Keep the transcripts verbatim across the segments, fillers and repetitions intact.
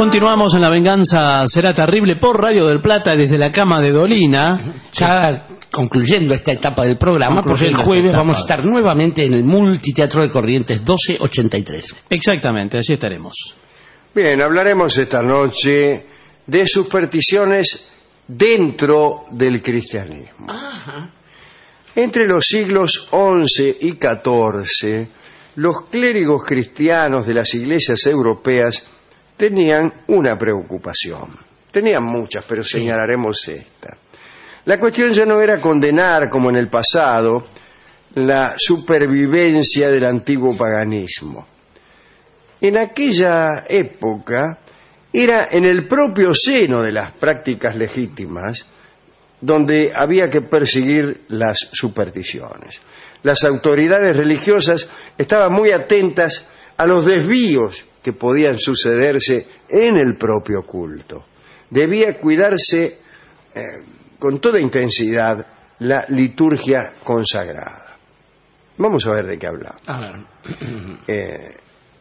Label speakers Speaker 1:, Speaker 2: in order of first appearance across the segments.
Speaker 1: Continuamos en La Venganza Será Terrible por Radio del Plata desde la cama de Dolina.
Speaker 2: Ya concluyendo esta etapa del programa, porque el jueves vamos a estar nuevamente en el Multiteatro de Corrientes doce ochenta y tres.
Speaker 1: Exactamente, allí estaremos.
Speaker 3: Bien, hablaremos esta noche de supersticiones dentro del cristianismo.
Speaker 2: Ajá.
Speaker 3: Entre los siglos once y catorce, los clérigos cristianos de las iglesias europeas tenían una preocupación. Tenían muchas, pero
Speaker 2: Sí.
Speaker 3: señalaremos esta. La cuestión ya no era condenar, como en el pasado, la supervivencia del antiguo paganismo. En aquella época era en el propio seno de las prácticas legítimas donde había que perseguir las supersticiones. Las autoridades religiosas estaban muy atentas a los desvíos que podían sucederse en el propio culto. Debía cuidarse eh, con toda intensidad la liturgia consagrada. Vamos a ver de qué hablamos.
Speaker 2: A ver.
Speaker 3: Eh,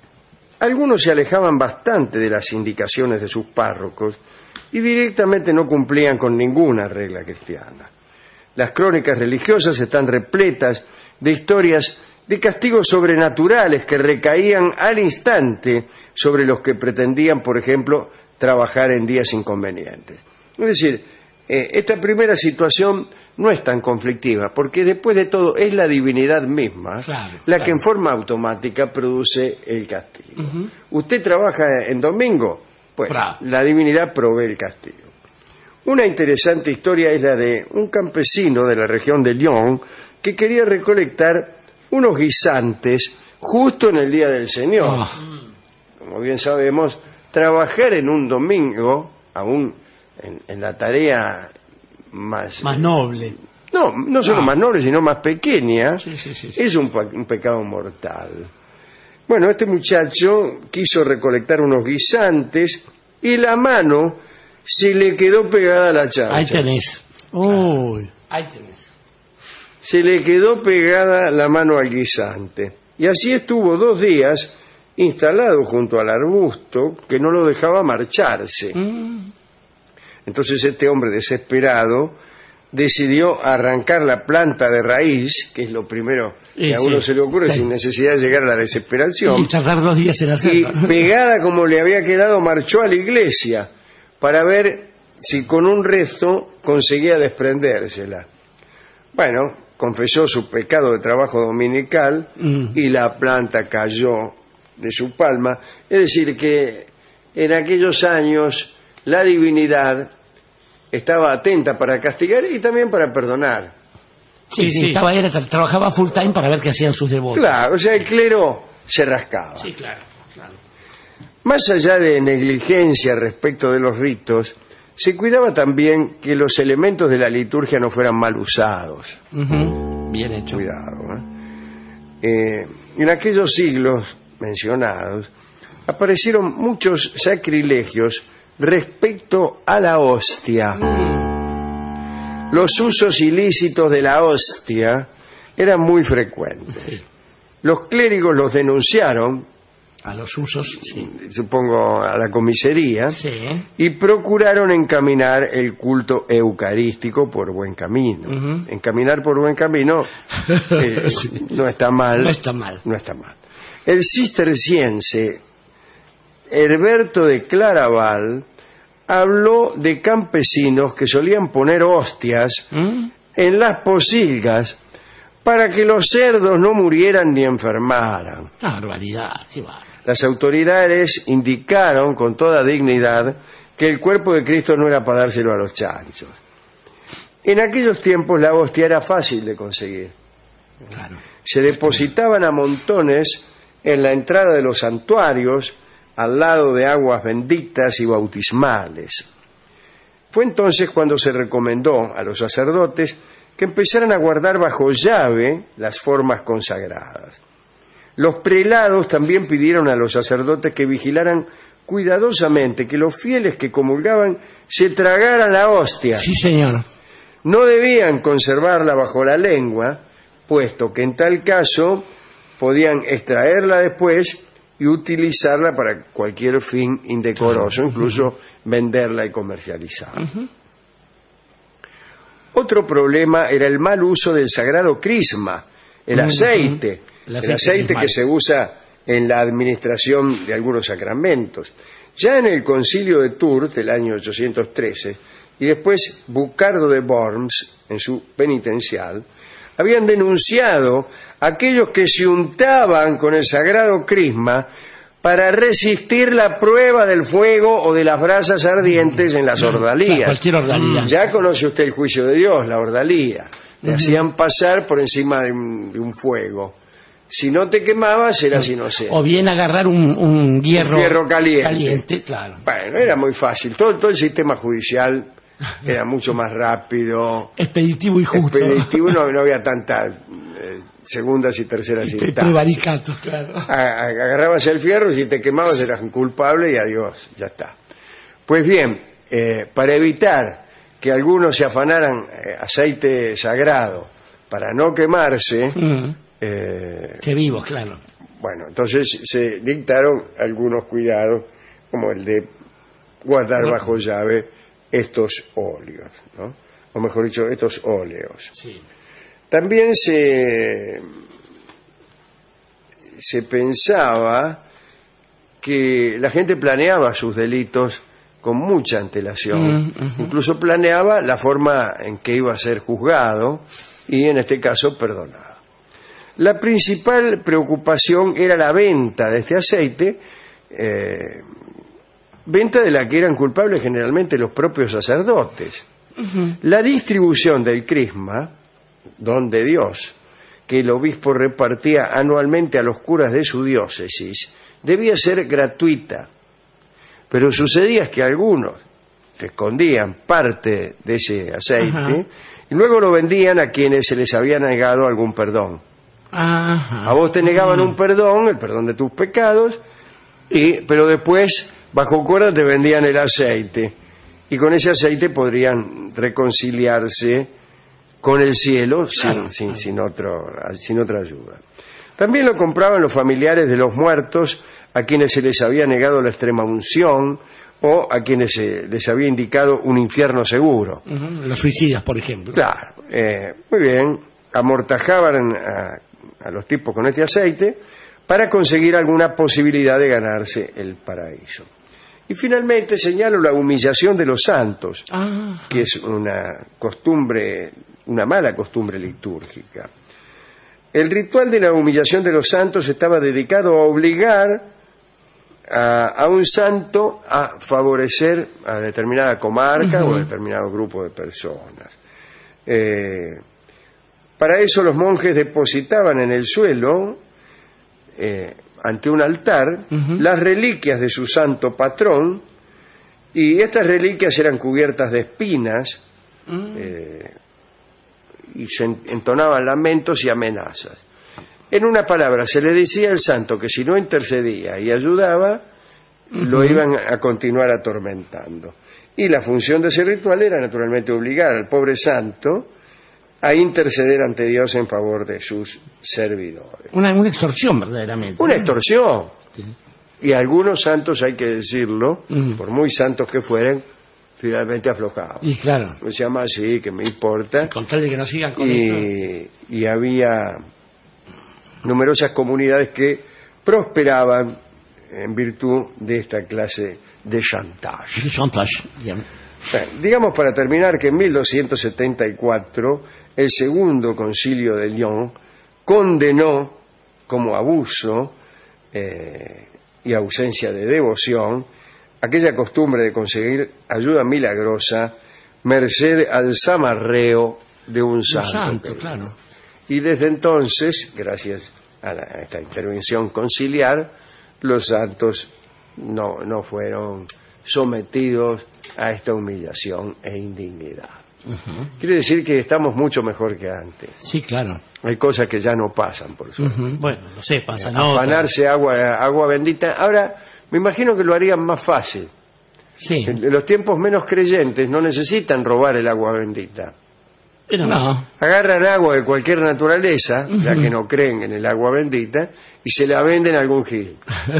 Speaker 3: algunos se alejaban bastante de las indicaciones de sus párrocos y directamente no cumplían con ninguna regla cristiana. Las crónicas religiosas están repletas de historias de castigos sobrenaturales que recaían al instante sobre los que pretendían, por ejemplo, trabajar en días inconvenientes. Es decir, eh, esta primera situación no es tan conflictiva, porque después de todo es la divinidad misma
Speaker 2: Claro,
Speaker 3: la
Speaker 2: claro.
Speaker 3: que en forma automática produce el castigo.
Speaker 2: Ujú.
Speaker 3: Usted trabaja en domingo, pues
Speaker 2: Bravo.
Speaker 3: la divinidad provee el castigo. Una interesante historia es la de un campesino de la región de Lyon que quería recolectar unos guisantes justo en el día del Señor.
Speaker 2: Oh.
Speaker 3: Como bien sabemos, trabajar en un domingo, aún en, en la tarea más...
Speaker 1: Más noble.
Speaker 3: No, no solo
Speaker 2: Ah.
Speaker 3: más noble, sino más pequeña,
Speaker 2: Sí, sí, sí, sí.
Speaker 3: es un, pa- un pecado mortal. Bueno, este muchacho quiso recolectar unos guisantes y la mano se le quedó pegada a la chancha.
Speaker 2: Ahí tenés.
Speaker 1: Uy.
Speaker 2: Ahí tenés.
Speaker 3: Se le quedó pegada la mano al guisante. Y así estuvo dos días instalado junto al arbusto que no lo dejaba marcharse.
Speaker 2: Mm.
Speaker 3: Entonces este hombre desesperado decidió arrancar la planta de raíz, que es lo primero que
Speaker 2: Sí,
Speaker 3: a uno
Speaker 2: sí.
Speaker 3: se le ocurre
Speaker 2: Sí.
Speaker 3: sin necesidad de llegar a la desesperación.
Speaker 2: Y tardar dos días en
Speaker 3: Y
Speaker 2: hacerlo.
Speaker 3: pegada como le había quedado, marchó a la iglesia para ver si con un rezo conseguía desprendérsela. Bueno, confesó su pecado de trabajo dominical
Speaker 2: Mm.
Speaker 3: y la planta cayó de su palma. Es decir, que en aquellos años la divinidad estaba atenta para castigar y también para perdonar.
Speaker 2: Sí, sí, estaba, era, tra- trabajaba full time para ver qué hacían sus devotos.
Speaker 3: Claro, o sea, el clero se rascaba.
Speaker 2: Sí, claro, claro.
Speaker 3: Más allá de negligencia respecto de los ritos, se cuidaba también que los elementos de la liturgia no fueran mal usados.
Speaker 2: Ujú. Bien hecho.
Speaker 3: Cuidado. ¿eh? Eh, en aquellos siglos mencionados, aparecieron muchos sacrilegios respecto a la hostia. Los usos ilícitos de la hostia eran muy frecuentes.
Speaker 2: Sí.
Speaker 3: Los clérigos los denunciaron,
Speaker 2: A los usos, sí.
Speaker 3: supongo a la comisaría,
Speaker 2: Sí.
Speaker 3: y procuraron encaminar el culto eucarístico por buen camino.
Speaker 2: Ujú.
Speaker 3: Encaminar por buen camino eh,
Speaker 2: Sí.
Speaker 3: no está mal.
Speaker 2: No está mal.
Speaker 3: No está mal. El cisterciense Herberto de Claraval habló de campesinos que solían poner hostias
Speaker 2: ¿Mm?
Speaker 3: en las posilgas para que los cerdos no murieran ni enfermaran.
Speaker 2: Ah, barbaridad, qué bárbaro.
Speaker 3: Las autoridades indicaron con toda dignidad que el cuerpo de Cristo no era para dárselo a los chanchos. En aquellos tiempos la hostia era fácil de conseguir.
Speaker 2: Claro.
Speaker 3: Se depositaban a montones en la entrada de los santuarios, al lado de aguas benditas y bautismales. Fue entonces cuando se recomendó a los sacerdotes que empezaran a guardar bajo llave las formas consagradas. Los prelados también pidieron a los sacerdotes que vigilaran cuidadosamente que los fieles que comulgaban se tragaran la hostia.
Speaker 2: Sí, señor.
Speaker 3: No debían conservarla bajo la lengua, puesto que en tal caso podían extraerla después y utilizarla para cualquier fin indecoroso, claro. incluso uh-huh. venderla y comercializarla. Uh-huh. Otro problema era el mal uso del sagrado crisma, el uh-huh. aceite, el aceite, el aceite que se usa en la administración de algunos sacramentos. Ya en el concilio de Tours del año ochocientos trece y después Bucardo de Worms en su penitencial habían denunciado a aquellos que se untaban con el sagrado crisma para resistir la prueba del fuego o de las brasas ardientes en las ordalías. Claro,
Speaker 2: cualquier ordalía.
Speaker 3: Ya conoce usted el juicio de Dios, la ordalía. Le uh-huh. hacían pasar por encima de un, de un fuego. Si no te quemabas, eras inocente.
Speaker 2: O bien agarrar un, un hierro,
Speaker 3: un hierro caliente.
Speaker 2: caliente, claro.
Speaker 3: Bueno, era muy fácil. Todo, todo el sistema judicial era mucho más rápido.
Speaker 2: Expeditivo y justo.
Speaker 3: Expeditivo, no, no había tantas eh, segundas y terceras instancias.
Speaker 2: Prevaricatos, claro.
Speaker 3: A, agarrabas el fierro, si te quemabas eras un culpable y adiós, ya está. Pues bien, eh, para evitar que algunos se afanaran eh, aceite sagrado para no quemarse... Mm.
Speaker 2: Eh, que vivo, claro.
Speaker 3: Bueno, entonces se dictaron algunos cuidados, como el de guardar no. bajo llave estos óleos, ¿no? O mejor dicho, estos óleos.
Speaker 2: Sí.
Speaker 3: También se, se pensaba que la gente planeaba sus delitos con mucha antelación. Mm, uh-huh. Incluso planeaba la forma en que iba a ser juzgado y, en este caso, perdonado. La principal preocupación era la venta de este aceite, eh, venta de la que eran culpables generalmente los propios sacerdotes. Uh-huh. La distribución del crisma, don de Dios, que el obispo repartía anualmente a los curas de su diócesis, debía ser gratuita. Pero sucedía que algunos se escondían parte de ese aceite uh-huh. y luego lo vendían a quienes se les había negado algún perdón.
Speaker 2: Ajá.
Speaker 3: A vos te negaban un perdón, el perdón de tus pecados, y, pero después, bajo cuerda, te vendían el aceite. Y con ese aceite podrían reconciliarse con el cielo sin, claro, sin, claro. sin, otro, sin otra ayuda. También lo compraban los familiares de los muertos a quienes se les había negado la extrema unción o a quienes se les había indicado un infierno seguro.
Speaker 2: Uh-huh. Los suicidas, por ejemplo.
Speaker 3: Claro. Eh, muy bien. Amortajaban a a los tipos con este aceite para conseguir alguna posibilidad de ganarse el paraíso. Y finalmente señalo la humillación de los santos, ah. que es una costumbre, una mala costumbre litúrgica. El ritual de la humillación de los santos estaba dedicado a obligar a, a un santo a favorecer a determinada comarca uh-huh. o a determinado grupo de personas. Eh, Para eso los monjes depositaban en el suelo, eh, ante un altar, uh-huh. las reliquias de su santo patrón, y estas reliquias eran cubiertas de espinas, uh-huh. eh, y se entonaban lamentos y amenazas. En una palabra, se le decía al santo que si no intercedía y ayudaba, uh-huh. lo iban a continuar atormentando. Y la función de ese ritual era naturalmente obligar al pobre santo a interceder ante Dios en favor de sus servidores.
Speaker 2: Una, una extorsión, verdaderamente.
Speaker 3: Una extorsión. Sí. Y algunos santos, hay que decirlo, uh-huh. por muy santos que fueren, finalmente aflojaban.
Speaker 2: Y claro.
Speaker 3: Se llama así, que me importa.
Speaker 2: Con tal de que no sigan con
Speaker 3: y,
Speaker 2: esto.
Speaker 3: Y había numerosas comunidades que prosperaban en virtud de esta clase de chantage.
Speaker 2: De chantage, bien.
Speaker 3: Bueno, digamos para terminar que en mil doscientos setenta y cuatro el segundo concilio de Lyon condenó como abuso eh, y ausencia de devoción aquella costumbre de conseguir ayuda milagrosa merced al zamarreo de un santo.
Speaker 2: Un santo, claro.
Speaker 3: Y desde entonces, gracias a, la, a esta intervención conciliar, los santos no, no fueron sometidos a esta humillación e indignidad. Uh-huh. Quiere decir que estamos mucho mejor que antes.
Speaker 2: Sí, claro.
Speaker 3: Hay cosas que ya no pasan, por suerte.
Speaker 2: Uh-huh. Bueno, no sé, pasan
Speaker 3: afanarse agua, agua bendita. Ahora, me imagino que lo harían más fácil.
Speaker 2: Sí.
Speaker 3: En los tiempos menos creyentes no necesitan robar el agua bendita.
Speaker 2: Pero no.
Speaker 3: Agarran agua de cualquier naturaleza, ya que no creen en el agua bendita, y se la venden a algún gil.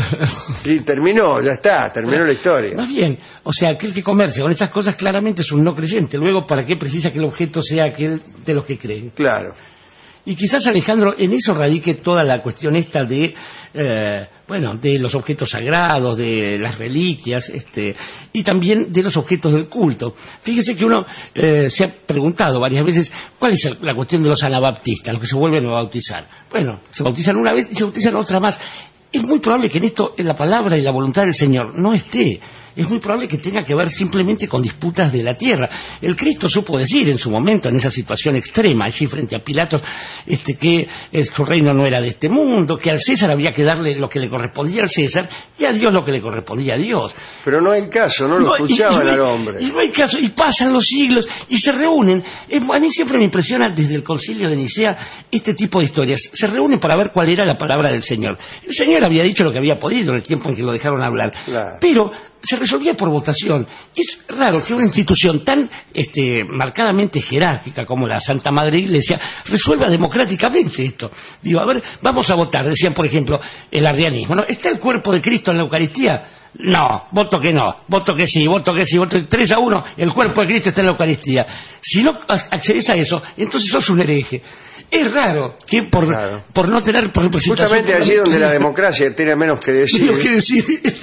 Speaker 3: Y terminó, ya está, terminó la historia.
Speaker 2: Más bien, o sea, aquel que comercia con esas cosas claramente es un no creyente. Luego, ¿para qué precisa que el objeto sea aquel de los que creen?
Speaker 3: Claro.
Speaker 2: Y quizás, Alejandro, en eso radique toda la cuestión esta de, eh, bueno, de los objetos sagrados, de las reliquias, este, y también de los objetos del culto. Fíjese que uno eh, se ha preguntado varias veces cuál es el, la cuestión de los anabaptistas, los que se vuelven a bautizar. Bueno, se bautizan una vez y se bautizan otra más. Es muy probable que en esto, en la palabra y la voluntad del Señor, no esté. Es muy probable que tenga que ver simplemente con disputas de la tierra. El Cristo supo decir en su momento, en esa situación extrema, allí frente a Pilatos, este, que el, su reino no era de este mundo, que al César había que darle lo que le correspondía al César y a Dios lo que le correspondía a Dios.
Speaker 3: Pero no hay caso, no lo
Speaker 2: no,
Speaker 3: escuchaban
Speaker 2: y, y,
Speaker 3: al hombre.
Speaker 2: Y no hay caso, y pasan los siglos y se reúnen. Eh, a mí siempre me impresiona desde el concilio de Nicea este tipo de historias. Se reúnen para ver cuál era la palabra del Señor. El Señor había dicho lo que había podido en el tiempo en que lo dejaron hablar.
Speaker 3: Claro.
Speaker 2: Pero se resolvía por votación. Es raro que una institución tan este, marcadamente jerárquica como la Santa Madre Iglesia resuelva democráticamente esto. Digo, a ver, vamos a votar. Decían, por ejemplo, el arrianismo, ¿no? ¿Está el cuerpo de Cristo en la Eucaristía? No, voto que no, voto que sí, voto que sí, voto tres a uno, el cuerpo de Cristo está en la Eucaristía. Si no accedes a eso, entonces sos un hereje. Es raro que por, claro. por no tener representación...
Speaker 3: Justamente allí donde la democracia tiene menos que decir.
Speaker 2: Menos que decir.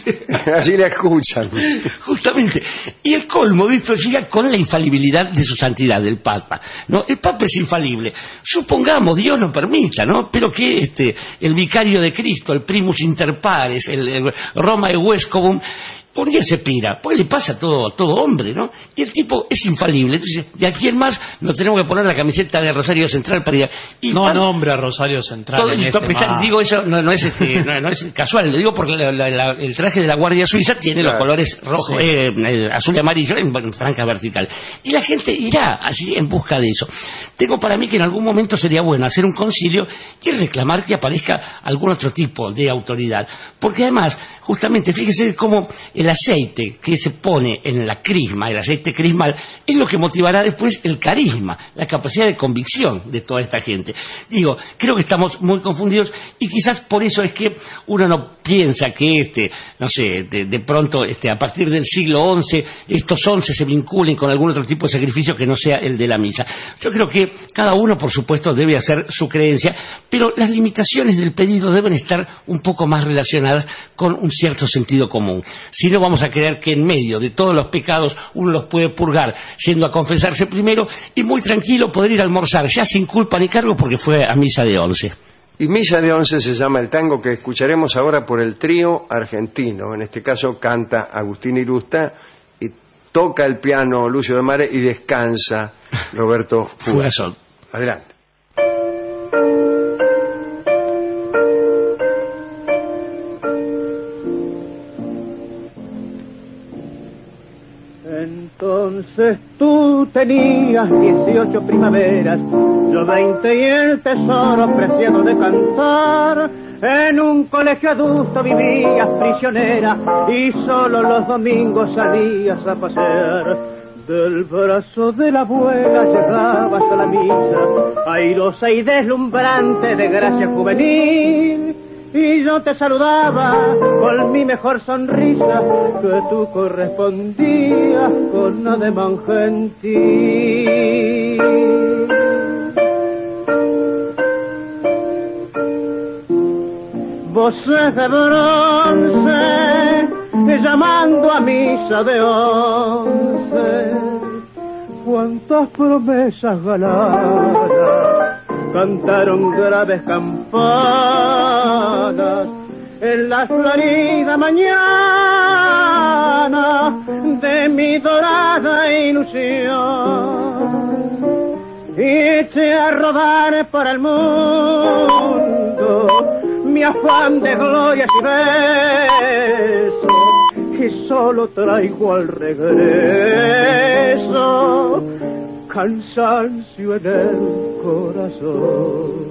Speaker 3: Así la escuchan.
Speaker 2: Justamente. Y el colmo de esto llega con la infalibilidad de su santidad, del Papa. ¿No? El Papa es infalible. Supongamos, Dios lo permita, ¿no? Pero que este, el vicario de Cristo, el primus inter pares, el, el Roma e Vescovum, un día se pira, pues le pasa a todo, a todo hombre, ¿no? Y el tipo es infalible. Entonces, de aquí en más nos tenemos que poner la camiseta de Rosario Central para ir. Y
Speaker 1: no
Speaker 2: para...
Speaker 1: nombre a Rosario Central.
Speaker 2: Todo,
Speaker 1: en
Speaker 2: y
Speaker 1: este
Speaker 2: está, digo, eso no, no, es este, no, no es casual, le digo porque la, la, la, el traje de la Guardia Suiza tiene claro. los colores rojo, sí. eh, eh, azul y amarillo en, en franja vertical. Y la gente irá allí en busca de eso. Tengo para mí que en algún momento sería bueno hacer un concilio y reclamar que aparezca algún otro tipo de autoridad. Porque además, justamente, fíjese cómo el aceite que se pone en la crisma, el aceite crismal, es lo que motivará después el carisma, la capacidad de convicción de toda esta gente. Digo, creo que estamos muy confundidos y quizás por eso es que uno no piensa que este, no sé, de, de pronto este, a partir del siglo once estos once se vinculen con algún otro tipo de sacrificio que no sea el de la misa. Yo creo que cada uno, por supuesto, debe hacer su creencia, pero las limitaciones del pedido deben estar un poco más relacionadas con un cierto sentido común. Si no, vamos a creer que en medio de todos los pecados uno los puede purgar yendo a confesarse primero y muy tranquilo poder ir a almorzar ya sin culpa ni cargo porque fue a misa de once.
Speaker 3: Y misa de once se llama el tango que escucharemos ahora por el trío argentino. En este caso canta Agustín Irusta y toca el piano Lucio de Mare y descansa Roberto Fugasol. Adelante.
Speaker 4: Entonces tú tenías dieciocho primaveras, yo veinte y el tesoro preciado de cantar. En un colegio adulto vivías prisionera y solo los domingos salías a pasear. Del brazo de la abuela llegabas a la misa, airosa y deslumbrante de gracia juvenil. Y yo te saludaba con mi mejor sonrisa, que tú correspondías con ademán gentil. Voces de bronce llamando a misa de once, cuántas promesas ganadas cantaron graves campanas en la florida mañana de mi dorada ilusión. Y eché a rodar por el mundo mi afán de glorias y besos, y solo traigo al regreso cansancio en el corazón.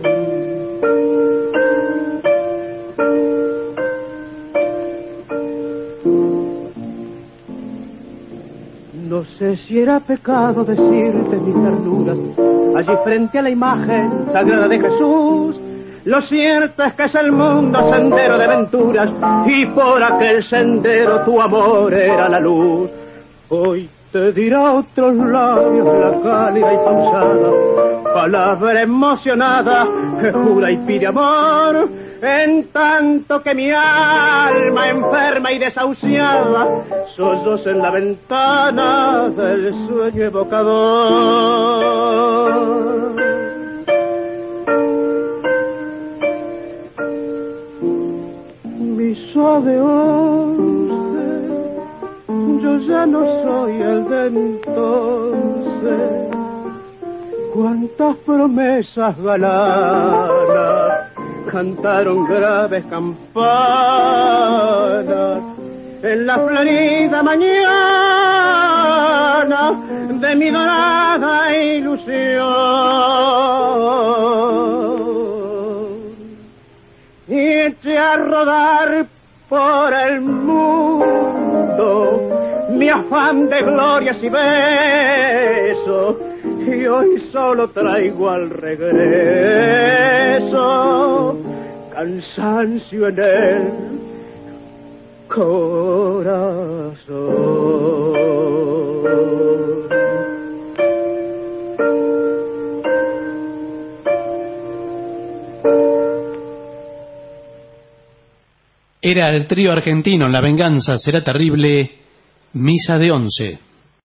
Speaker 4: No sé si era pecado decirte mis ternuras, allí frente a la imagen sagrada de Jesús. Lo cierto es que es el mundo sendero de aventuras, y por aquel sendero tu amor era la luz. Hoy te dirá otros labios la cálida y pausada palabra emocionada que jura y pide amor, en tanto que mi alma enferma y desahuciada solloza en la ventana del sueño evocador. Misa de once, yo ya no soy el de entonces. Cuántas promesas galanas cantaron graves campanas en la florida mañana de mi dorada ilusión. Y eché a rodar por el mundo mi afán de glorias y besos, y hoy solo traigo al regreso cansancio en el corazón.
Speaker 1: Era el trío argentino La Venganza Será Terrible, Misa de Once.